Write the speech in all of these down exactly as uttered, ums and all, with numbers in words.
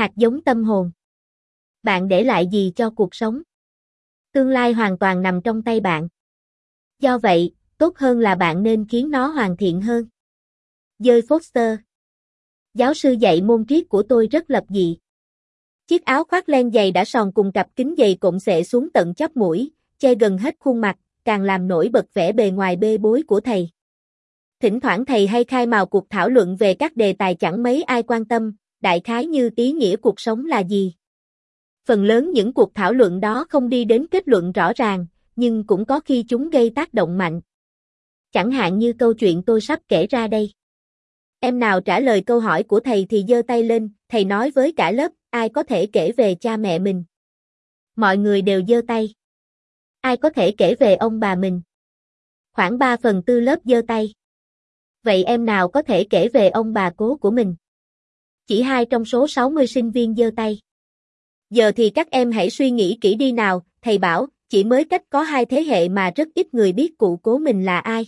hạt giống tâm hồn. Bạn để lại gì cho cuộc sống? Tương lai hoàn toàn nằm trong tay bạn. Do vậy, tốt hơn là bạn nên khiến nó hoàn thiện hơn. Joy Foster. Giáo sư dạy môn triết của tôi rất lập dị. Chiếc áo khoác len dày đã sòn cùng cặp kính dày cộm xệ xuống tận chóp mũi, che gần hết khuôn mặt, càng làm nổi bật vẻ bề ngoài bê bối của thầy. Thỉnh thoảng thầy hay khai mào cuộc thảo luận về các đề tài chẳng mấy ai quan tâm, đại khái như ý nghĩa cuộc sống là gì. Phần lớn những cuộc thảo luận đó không đi đến kết luận rõ ràng, nhưng cũng có khi chúng gây tác động mạnh. Chẳng hạn như câu chuyện tôi sắp kể ra đây. Em nào trả lời câu hỏi của thầy thì giơ tay lên, thầy nói với cả lớp, ai có thể kể về cha mẹ mình? Mọi người đều giơ tay. Ai có thể kể về ông bà mình? Khoảng ba phần tư lớp giơ tay. Vậy em nào có thể kể về ông bà cố của mình? Chỉ hai trong số sáu mươi sinh viên giơ tay. Giờ thì các em hãy suy nghĩ kỹ đi nào, thầy bảo, chỉ mới cách có hai thế hệ mà rất ít người biết cụ cố mình là ai.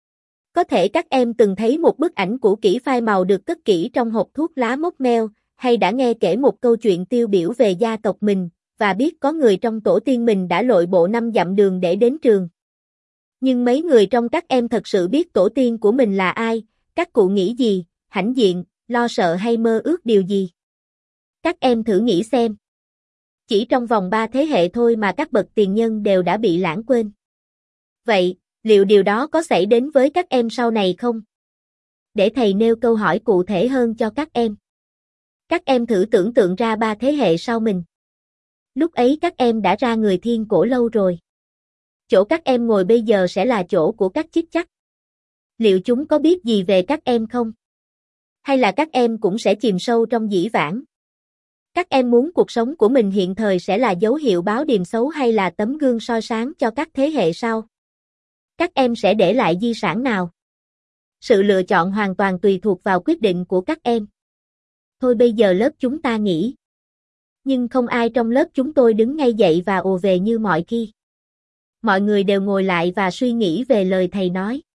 Có thể các em từng thấy một bức ảnh cũ kỹ phai màu được cất kỹ trong hộp thuốc lá mốc meo, hay đã nghe kể một câu chuyện tiêu biểu về gia tộc mình, và biết có người trong tổ tiên mình đã lội bộ năm dặm đường để đến trường. Nhưng mấy người trong các em thật sự biết tổ tiên của mình là ai, các cụ nghĩ gì, hãnh diện, lo sợ hay mơ ước điều gì? Các em thử nghĩ xem. Chỉ trong vòng ba thế hệ thôi mà các bậc tiền nhân đều đã bị lãng quên. Vậy, liệu điều đó có xảy đến với các em sau này không? Để thầy nêu câu hỏi cụ thể hơn cho các em. Các em thử tưởng tượng ra ba thế hệ sau mình. Lúc ấy các em đã ra người thiên cổ lâu rồi. Chỗ các em ngồi bây giờ sẽ là chỗ của các chức chắc. Liệu chúng có biết gì về các em không? Hay là các em cũng sẽ chìm sâu trong dĩ vãng? Các em muốn cuộc sống của mình hiện thời sẽ là dấu hiệu báo điềm xấu hay là tấm gương soi sáng cho các thế hệ sau? Các em sẽ để lại di sản nào? Sự lựa chọn hoàn toàn tùy thuộc vào quyết định của các em. Thôi bây giờ lớp chúng ta nghỉ. Nhưng không ai trong lớp chúng tôi đứng ngay dậy và ồ về như mọi khi. Mọi người đều ngồi lại và suy nghĩ về lời thầy nói.